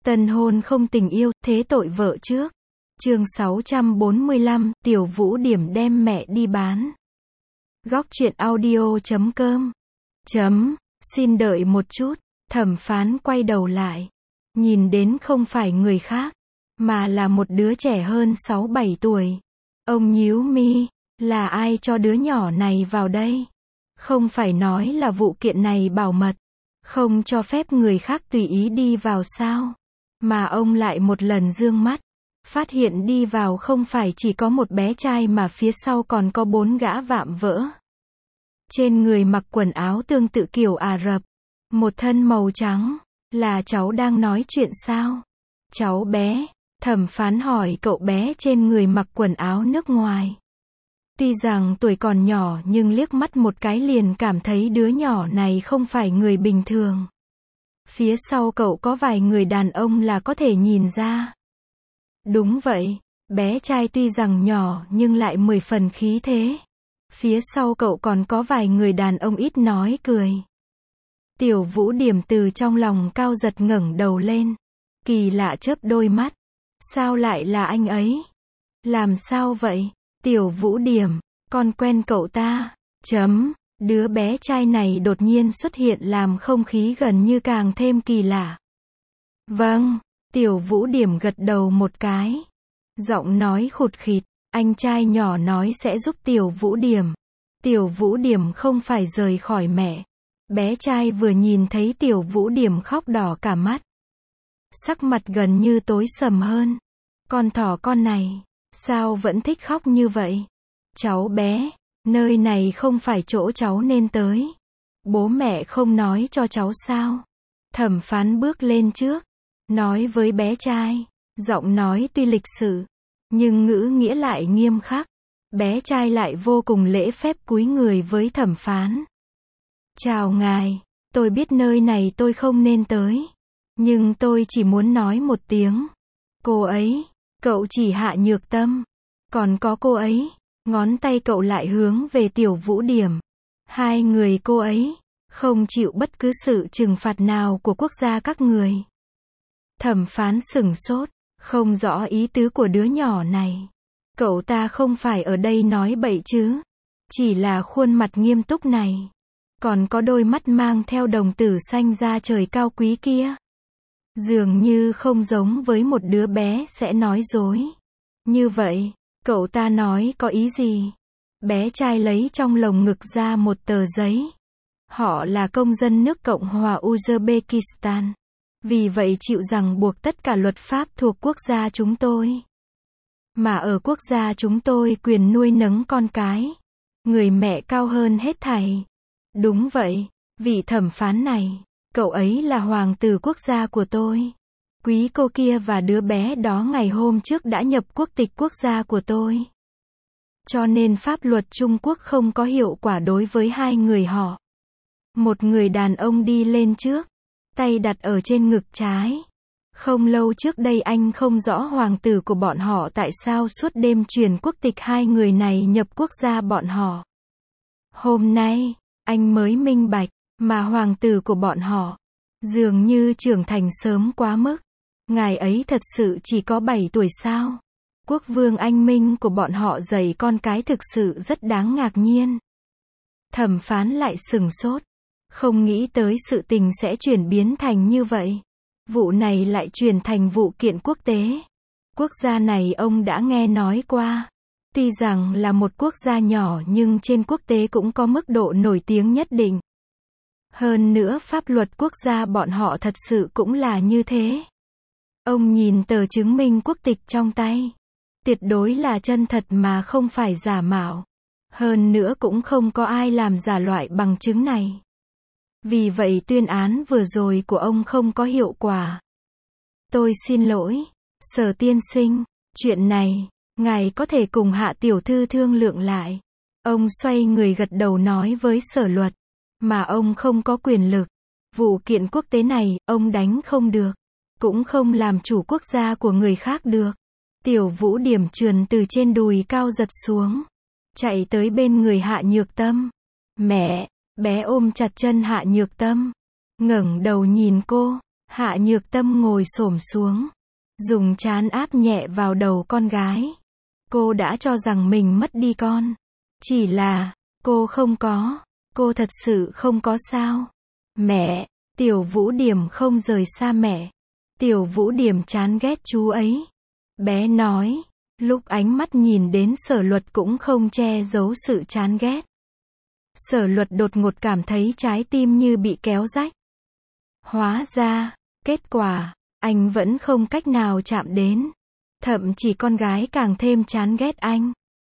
Tân hôn không tình yêu, thế tội vợ trước. Chương 645, Tiểu Vũ Điểm đem mẹ đi bán. Góc truyện audio.com. Xin đợi một chút. Thẩm phán quay đầu lại. Nhìn đến không phải người khác, mà là một đứa trẻ hơn 6-7 tuổi. Ông nhíu mi, là ai cho đứa nhỏ này vào đây? Không phải nói là vụ kiện này bảo mật, không cho phép người khác tùy ý đi vào sao? Mà ông lại một lần dương mắt, phát hiện đi vào không phải chỉ có một bé trai mà phía sau còn có 4 gã vạm vỡ. Trên người mặc quần áo tương tự kiểu Ả Rập, một thân màu trắng. Là cháu đang nói chuyện sao? Cháu bé, thẩm phán hỏi cậu bé trên người mặc quần áo nước ngoài. Tuy rằng tuổi còn nhỏ nhưng liếc mắt một cái liền cảm thấy đứa nhỏ này không phải người bình thường. Phía sau cậu có vài người đàn ông là có thể nhìn ra. Đúng vậy, bé trai tuy rằng nhỏ nhưng lại 10 phần khí thế. Phía sau cậu còn có vài người đàn ông ít nói cười. Tiểu Vũ Điểm từ trong lòng cao giật ngẩng đầu lên. Kỳ lạ chớp đôi mắt. Sao lại là anh ấy? Làm sao vậy? Tiểu Vũ Điểm, con quen cậu ta. Đứa bé trai này đột nhiên xuất hiện làm không khí gần như càng thêm kỳ lạ. Vâng, Tiểu Vũ Điểm gật đầu một cái. Giọng nói khụt khịt, anh trai nhỏ nói sẽ giúp Tiểu Vũ Điểm. Tiểu Vũ Điểm không phải rời khỏi mẹ. Bé trai vừa nhìn thấy Tiểu Vũ Điểm khóc đỏ cả mắt. Sắc mặt gần như tối sầm hơn. Con thỏ con này, sao vẫn thích khóc như vậy? Cháu bé, nơi này không phải chỗ cháu nên tới. Bố mẹ không nói cho cháu sao? Thẩm phán bước lên trước, nói với bé trai. Giọng nói tuy lịch sự, nhưng ngữ nghĩa lại nghiêm khắc. Bé trai lại vô cùng lễ phép cúi người với thẩm phán. Chào ngài, tôi biết nơi này tôi không nên tới. Nhưng tôi chỉ muốn nói một tiếng. Cô ấy, cậu chỉ Hạ Nhược Tâm. Còn có cô ấy, ngón tay cậu lại hướng về Tiểu Vũ Điểm. Hai người cô ấy, không chịu bất cứ sự trừng phạt nào của quốc gia các người. Thẩm phán sửng sốt, không rõ ý tứ của đứa nhỏ này. Cậu ta không phải ở đây nói bậy chứ. Chỉ là khuôn mặt nghiêm túc này. Còn có đôi mắt mang theo đồng tử xanh da trời cao quý kia. Dường như không giống với một đứa bé sẽ nói dối. Như vậy, cậu ta nói có ý gì? Bé trai lấy trong lồng ngực ra một tờ giấy. Họ là công dân nước Cộng hòa Uzbekistan. Vì vậy chịu ràng buộc tất cả luật pháp thuộc quốc gia chúng tôi. Mà ở quốc gia chúng tôi quyền nuôi nấng con cái. Người mẹ cao hơn hết thảy. Đúng vậy, vị thẩm phán này, cậu ấy là hoàng tử quốc gia của tôi. Quý cô kia và đứa bé đó ngày hôm trước đã nhập quốc tịch quốc gia của tôi. Cho nên pháp luật Trung Quốc không có hiệu quả đối với hai người họ. Một người đàn ông đi lên trước, tay đặt ở trên ngực trái. Không lâu trước đây anh không rõ hoàng tử của bọn họ tại sao suốt đêm chuyển quốc tịch hai người này nhập quốc gia bọn họ. Hôm nay, anh mới minh bạch, mà hoàng tử của bọn họ, dường như trưởng thành sớm quá mức. Ngài ấy thật sự chỉ có 7 tuổi sao? Quốc vương anh minh của bọn họ dạy con cái thực sự rất đáng ngạc nhiên. Thẩm phán lại sửng sốt. Không nghĩ tới sự tình sẽ chuyển biến thành như vậy. Vụ này lại chuyển thành vụ kiện quốc tế. Quốc gia này ông đã nghe nói qua. Tuy rằng là một quốc gia nhỏ nhưng trên quốc tế cũng có mức độ nổi tiếng nhất định. Hơn nữa pháp luật quốc gia bọn họ thật sự cũng là như thế. Ông nhìn tờ chứng minh quốc tịch trong tay. Tuyệt đối là chân thật mà không phải giả mạo. Hơn nữa cũng không có ai làm giả loại bằng chứng này. Vì vậy tuyên án vừa rồi của ông không có hiệu quả. Tôi xin lỗi, Sở tiên sinh, chuyện này, ngài có thể cùng Hạ tiểu thư thương lượng lại. Ông xoay người gật đầu nói với Sở luật, mà ông không có quyền lực. Vụ kiện quốc tế này, ông đánh không được, cũng không làm chủ quốc gia của người khác được. Tiểu Vũ Điểm trườn từ trên đùi cao giật xuống, chạy tới bên người Hạ Nhược Tâm. Mẹ, bé ôm chặt chân Hạ Nhược Tâm, ngẩng đầu nhìn cô. Hạ Nhược Tâm ngồi xổm xuống, dùng trán áp nhẹ vào đầu con gái. Cô đã cho rằng mình mất đi con. Chỉ là, cô không có. Cô thật sự không có sao. Mẹ, Tiểu Vũ Điểm không rời xa mẹ. Tiểu Vũ Điểm chán ghét chú ấy. Bé nói, lúc ánh mắt nhìn đến Sở Luật cũng không che giấu sự chán ghét. Sở Luật đột ngột cảm thấy trái tim như bị kéo rách. Hóa ra, kết quả, anh vẫn không cách nào chạm đến. Thậm chí con gái càng thêm chán ghét anh.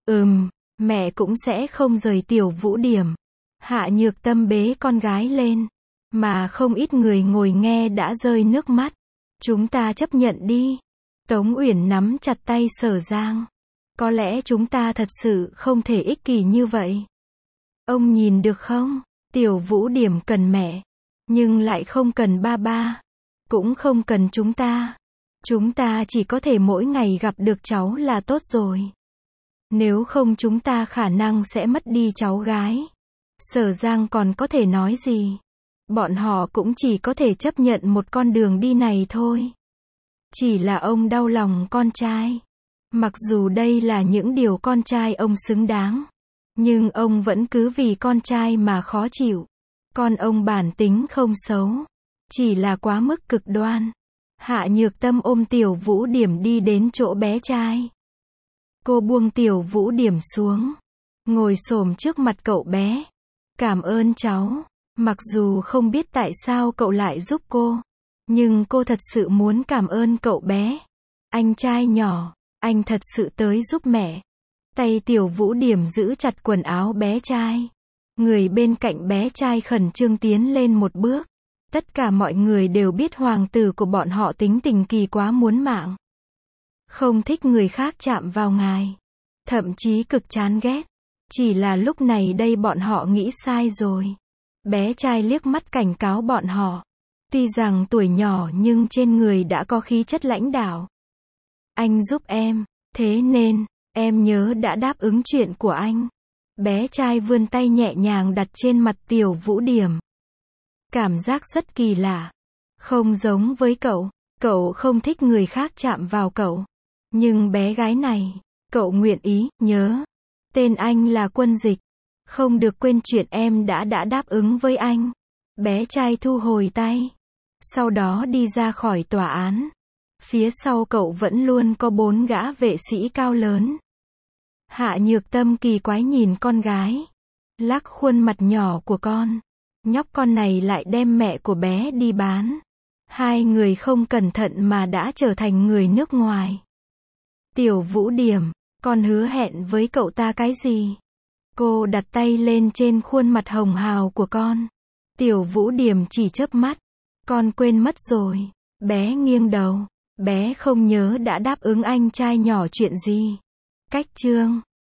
Mẹ cũng sẽ không rời Tiểu Vũ Điểm. Hạ Nhược Tâm bế con gái lên. Mà không ít người ngồi nghe đã rơi nước mắt. Chúng ta chấp nhận đi. Tống Uyển nắm chặt tay Sở Giang. Có lẽ chúng ta thật sự không thể ích kỷ như vậy. Ông nhìn được không? Tiểu Vũ Điểm cần mẹ. Nhưng lại không cần ba ba. Cũng không cần chúng ta. Chúng ta chỉ có thể mỗi ngày gặp được cháu là tốt rồi. Nếu không chúng ta khả năng sẽ mất đi cháu gái. Sở Giang còn có thể nói gì? Bọn họ cũng chỉ có thể chấp nhận một con đường đi này thôi. Chỉ là ông đau lòng con trai. Mặc dù đây là những điều con trai ông xứng đáng. Nhưng ông vẫn cứ vì con trai mà khó chịu. Con ông bản tính không xấu. Chỉ là quá mức cực đoan. Hạ Nhược Tâm ôm Tiểu Vũ Điểm đi đến chỗ bé trai. Cô buông Tiểu Vũ Điểm xuống. Ngồi xổm trước mặt cậu bé. Cảm ơn cháu. Mặc dù không biết tại sao cậu lại giúp cô. Nhưng cô thật sự muốn cảm ơn cậu bé. Anh trai nhỏ, anh thật sự tới giúp mẹ. Tay Tiểu Vũ Điểm giữ chặt quần áo bé trai. Người bên cạnh bé trai khẩn trương tiến lên một bước. Tất cả mọi người đều biết hoàng tử của bọn họ tính tình kỳ quá muốn mạng. Không thích người khác chạm vào ngài. Thậm chí cực chán ghét. Chỉ là lúc này đây bọn họ nghĩ sai rồi. Bé trai liếc mắt cảnh cáo bọn họ. Tuy rằng tuổi nhỏ nhưng trên người đã có khí chất lãnh đạo. Anh giúp em, thế nên, em nhớ đã đáp ứng chuyện của anh. Bé trai vươn tay nhẹ nhàng đặt trên mặt Tiểu Vũ Điểm. Cảm giác rất kỳ lạ. Không giống với cậu không thích người khác chạm vào cậu. Nhưng bé gái này, cậu nguyện ý, nhớ. Tên anh là Quân Dịch. Không được quên chuyện em đã đáp ứng với anh. Bé trai thu hồi tay. Sau đó đi ra khỏi tòa án. Phía sau cậu vẫn luôn có 4 gã vệ sĩ cao lớn. Hạ Nhược Tâm kỳ quái nhìn con gái. Lắc khuôn mặt nhỏ của con. Nhóc con này lại đem mẹ của bé đi bán. Hai người không cẩn thận mà đã trở thành người nước ngoài. Tiểu Vũ Điểm, con hứa hẹn với cậu ta cái gì? Cô đặt tay lên trên khuôn mặt hồng hào của con. Tiểu Vũ Điểm chỉ chớp mắt. Con quên mất rồi. Bé nghiêng đầu. Bé không nhớ đã đáp ứng anh trai nhỏ chuyện gì. Cách chương